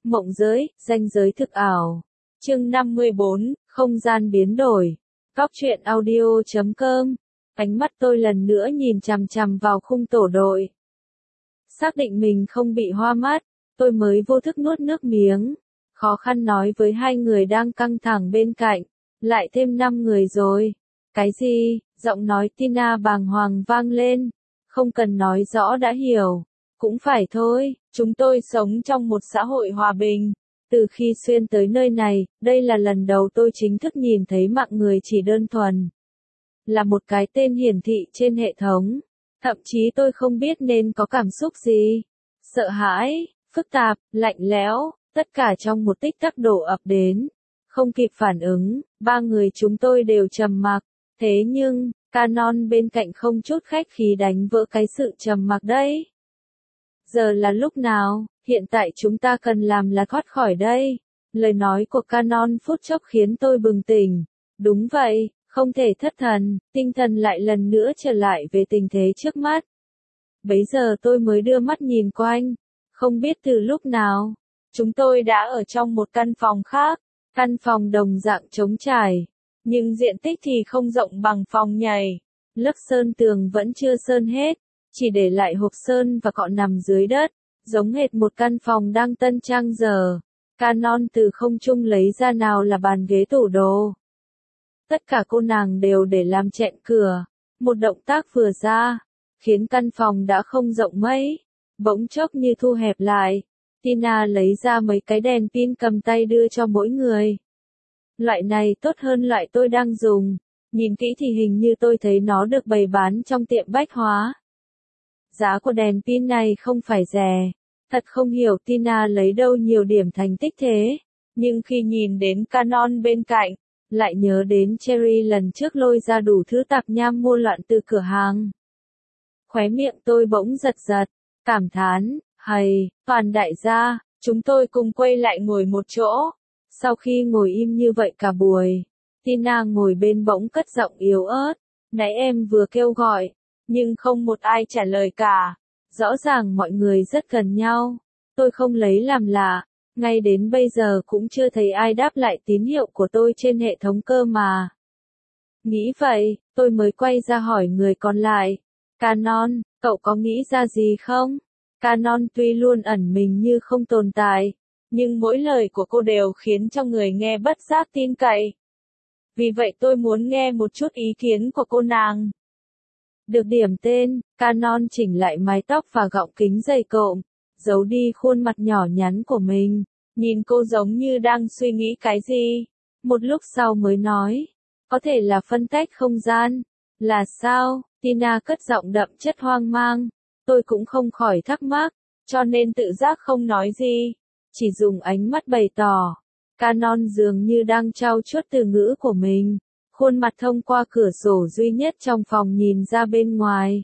Mộng giới, ranh giới thực ảo. Chương 54, không gian biến đổi. Góc truyện audio.com. Ánh mắt tôi lần nữa nhìn chằm chằm vào khung tổ đội. Xác định mình không bị hoa mắt, tôi mới vô thức nuốt nước miếng. Khó khăn nói với hai người đang căng thẳng bên cạnh. Lại thêm 5 người rồi. Cái gì? Giọng nói Tina bàng hoàng vang lên. Không cần nói rõ đã hiểu. Cũng phải thôi, chúng tôi sống trong một xã hội hòa bình. Từ khi xuyên tới nơi này, đây là lần đầu tôi chính thức nhìn thấy mạng người chỉ đơn thuần là một cái tên hiển thị trên hệ thống. Thậm chí tôi không biết nên có cảm xúc gì. Sợ hãi, phức tạp, lạnh lẽo, tất cả trong một tích tắc đổ ập đến. Không kịp phản ứng, ba người chúng tôi đều trầm mặc. Thế nhưng, Canon bên cạnh không chút khách khí đánh vỡ cái sự trầm mặc đấy. Giờ là lúc nào? Hiện tại chúng ta cần làm là thoát khỏi đây. Lời nói của Canon phút chốc khiến tôi bừng tỉnh. Đúng vậy, không thể thất thần, tinh thần lại lần nữa trở lại về tình thế trước mắt. Bấy giờ tôi mới đưa mắt nhìn quanh. Không biết từ lúc nào, chúng tôi đã ở trong một căn phòng khác. Căn phòng đồng dạng trống trải. Nhưng diện tích thì không rộng bằng phòng nhảy. Lớp sơn tường vẫn chưa sơn hết. Chỉ để lại hộp sơn và cọ nằm dưới đất, giống hệt một căn phòng đang tân trang giờ. Canon từ không trung lấy ra nào là bàn ghế tủ đồ. Tất cả cô nàng đều để làm chẹn cửa. Một động tác vừa ra, khiến căn phòng đã không rộng mấy, bỗng chốc như thu hẹp lại. Tina lấy ra mấy cái đèn pin cầm tay đưa cho mỗi người. Loại này tốt hơn loại tôi đang dùng. Nhìn kỹ thì hình như tôi thấy nó được bày bán trong tiệm bách hóa. Giá của đèn pin này không phải rẻ. Thật không hiểu Tina lấy đâu nhiều điểm thành tích thế. Nhưng khi nhìn đến Canon bên cạnh, lại nhớ đến Cherry lần trước lôi ra đủ thứ tạp nham mua loạn từ cửa hàng. Khóe miệng tôi bỗng giật giật, cảm thán, hầy, toàn đại gia, chúng tôi cùng quay lại ngồi một chỗ. Sau khi ngồi im như vậy cả buổi, Tina ngồi bên bỗng cất giọng yếu ớt, nãy em vừa kêu gọi. Nhưng không một ai trả lời cả. Rõ ràng mọi người rất gần nhau. Tôi không lấy làm lạ. Ngay đến bây giờ cũng chưa thấy ai đáp lại tín hiệu của tôi trên hệ thống cơ mà. Nghĩ vậy, tôi mới quay ra hỏi người còn lại. Canon, cậu có nghĩ ra gì không? Canon tuy luôn ẩn mình như không tồn tại, nhưng mỗi lời của cô đều khiến cho người nghe bất giác tin cậy. Vì vậy tôi muốn nghe một chút ý kiến của cô nàng. Được điểm tên, Canon chỉnh lại mái tóc và gọng kính dày cộm, giấu đi khuôn mặt nhỏ nhắn của mình, nhìn cô giống như đang suy nghĩ cái gì. Một lúc sau mới nói, có thể là phân tách không gian. Là sao? Tina cất giọng đậm chất hoang mang. Tôi cũng không khỏi thắc mắc, cho nên tự giác không nói gì, chỉ dùng ánh mắt bày tỏ. Canon dường như đang trau chuốt từ ngữ của mình. Khuôn mặt thông qua cửa sổ duy nhất trong phòng nhìn ra bên ngoài.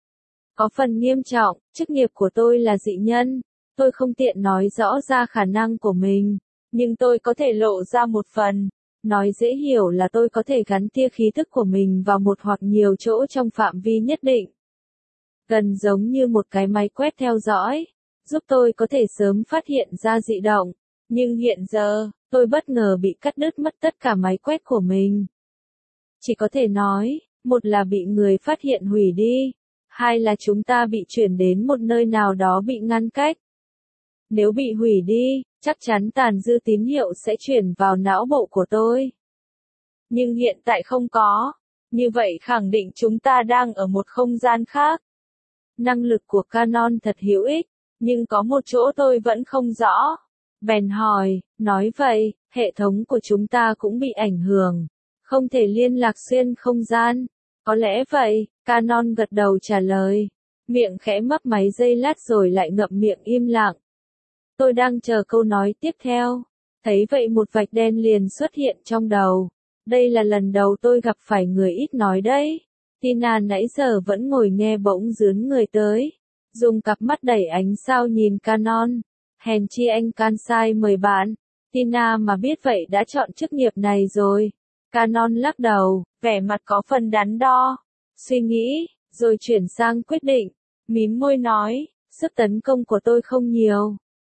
Có phần nghiêm trọng, chức nghiệp của tôi là dị nhân. Tôi không tiện nói rõ ra khả năng của mình, nhưng tôi có thể lộ ra một phần. Nói dễ hiểu là tôi có thể gắn tia khí thức của mình vào một hoặc nhiều chỗ trong phạm vi nhất định. Gần giống như một cái máy quét theo dõi, giúp tôi có thể sớm phát hiện ra dị động. Nhưng hiện giờ, tôi bất ngờ bị cắt đứt mất tất cả máy quét của mình. Chỉ có thể nói, một là bị người phát hiện hủy đi, hai là chúng ta bị chuyển đến một nơi nào đó bị ngăn cách. Nếu bị hủy đi, chắc chắn tàn dư tín hiệu sẽ chuyển vào não bộ của tôi. Nhưng hiện tại không có, như vậy khẳng định chúng ta đang ở một không gian khác. Năng lực của Canon thật hữu ích, nhưng có một chỗ tôi vẫn không rõ. Bèn hỏi, nói vậy, hệ thống của chúng ta cũng bị ảnh hưởng. Không thể liên lạc xuyên không gian. Có lẽ vậy, Canon gật đầu trả lời. Miệng khẽ mấp máy giây lát rồi lại ngậm miệng im lặng. Tôi đang chờ câu nói tiếp theo. Thấy vậy một vạch đen liền xuất hiện trong đầu. Đây là lần đầu tôi gặp phải người ít nói đấy. Tina nãy giờ vẫn ngồi nghe bỗng dướn người tới. Dùng cặp mắt đầy ánh sao nhìn Canon. Hèn chi anh Kansai mời bạn. Tina mà biết vậy đã chọn chức nghiệp này rồi. Canon lắc đầu, vẻ mặt có phần đắn đo, suy nghĩ, rồi chuyển sang quyết định, mím môi nói, sức tấn công của tôi không nhiều,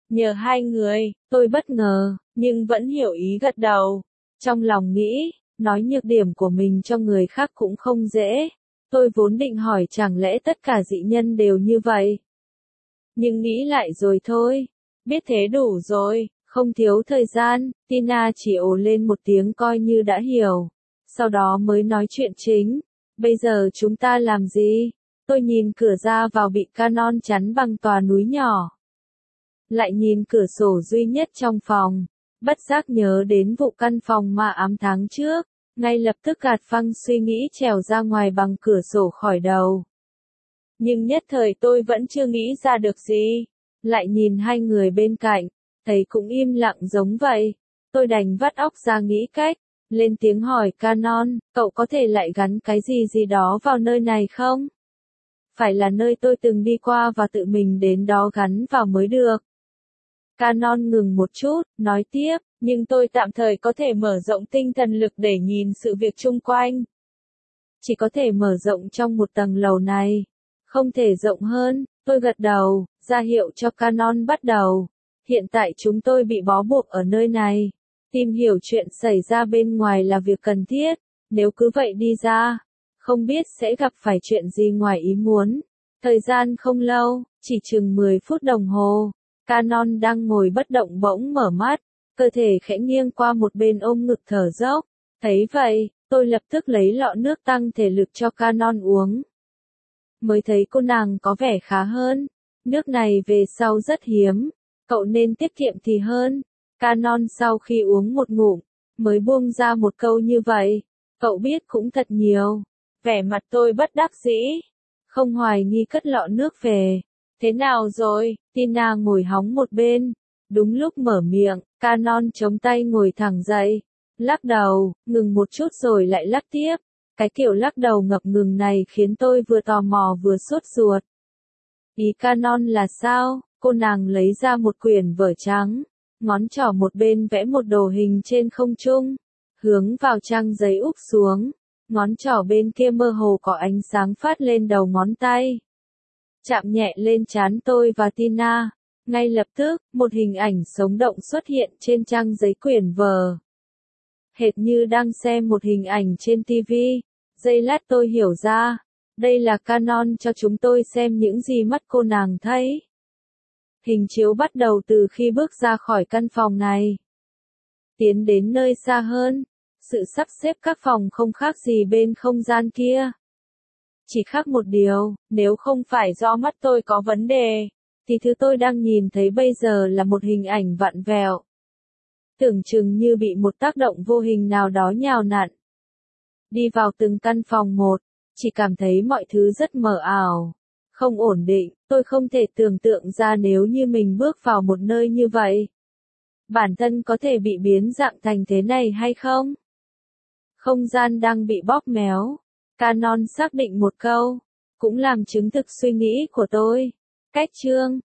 Nhờ hai người, tôi bất ngờ, nhưng vẫn hiểu ý gật đầu. Trong lòng nghĩ, nói nhược điểm của mình cho người khác cũng không dễ. Tôi vốn định hỏi chẳng lẽ tất cả dị nhân đều như vậy. Nhưng nghĩ lại rồi thôi, biết thế đủ rồi, không thiếu thời gian, Tina chỉ ồ lên một tiếng coi như đã hiểu. Sau đó mới nói chuyện chính. Bây giờ chúng ta làm gì? Tôi nhìn cửa ra vào bị Canon chắn bằng tòa núi nhỏ. Lại nhìn cửa sổ duy nhất trong phòng. Bất giác nhớ đến vụ căn phòng mà ám tháng trước. Ngay lập tức gạt phăng suy nghĩ trèo ra ngoài bằng cửa sổ khỏi đầu. Nhưng nhất thời tôi vẫn chưa nghĩ ra được gì. Lại nhìn hai người bên cạnh, thấy cũng im lặng giống vậy. Tôi đành vắt óc ra nghĩ cách. Lên tiếng hỏi Canon, cậu có thể lại gắn cái gì gì đó vào nơi này không? Phải là nơi tôi từng đi qua và tự mình đến đó gắn vào mới được. Canon ngừng một chút, nói tiếp, nhưng tôi tạm thời có thể mở rộng tinh thần lực để nhìn sự việc chung quanh. Chỉ có thể mở rộng trong một tầng lầu này. Không thể rộng hơn, tôi gật đầu, ra hiệu cho Canon bắt đầu. Hiện tại chúng tôi bị bó buộc ở nơi này. Tìm hiểu chuyện xảy ra bên ngoài là việc cần thiết, nếu cứ vậy đi ra, không biết sẽ gặp phải chuyện gì ngoài ý muốn. Thời gian không lâu, chỉ chừng 10 phút đồng hồ, Canon đang ngồi bất động bỗng mở mắt, cơ thể khẽ nghiêng qua một bên ôm ngực thở dốc. Thấy vậy, tôi lập tức lấy lọ nước tăng thể lực cho Canon uống. Mới thấy cô nàng có vẻ khá hơn, nước này về sau rất hiếm, cậu nên tiết kiệm thì hơn. Canon sau khi uống một ngụm, mới buông ra một câu như vậy, cậu biết cũng thật nhiều. Vẻ mặt tôi bất đắc dĩ, không hoài nghi cất lọ nước về. Thế nào rồi? Tina ngồi hóng một bên. Đúng lúc mở miệng, Canon chống tay ngồi thẳng dậy. Lắc đầu, ngừng một chút rồi lại lắc tiếp. Cái kiểu lắc đầu ngập ngừng này khiến tôi vừa tò mò vừa sốt ruột. Ý Canon là sao? Cô nàng lấy ra một quyển vở trắng. Ngón trỏ một bên vẽ một đồ hình trên không trung. Hướng vào trang giấy úp xuống. Ngón trỏ bên kia mơ hồ có ánh sáng phát lên đầu ngón tay. Chạm nhẹ lên trán tôi và Tina. Ngay lập tức, một hình ảnh sống động xuất hiện trên trang giấy quyển vở. Hệt như đang xem một hình ảnh trên TV. Giây lát tôi hiểu ra. Đây là Canon cho chúng tôi xem những gì mắt cô nàng thấy. Hình chiếu bắt đầu từ khi bước ra khỏi căn phòng này. Tiến đến nơi xa hơn. Sự sắp xếp các phòng không khác gì bên không gian kia. Chỉ khác một điều, nếu không phải do mắt tôi có vấn đề, thì thứ tôi đang nhìn thấy bây giờ là một hình ảnh vặn vẹo. Tưởng chừng như bị một tác động vô hình nào đó nhào nặn. Đi vào từng căn phòng một, chỉ cảm thấy mọi thứ rất mờ ảo, không ổn định, tôi không thể tưởng tượng ra nếu như mình bước vào một nơi như vậy. Bản thân có thể bị biến dạng thành thế này hay không? Không gian đang bị bóp méo. Canon xác định một câu, cũng làm chứng thực suy nghĩ của tôi. Cách chương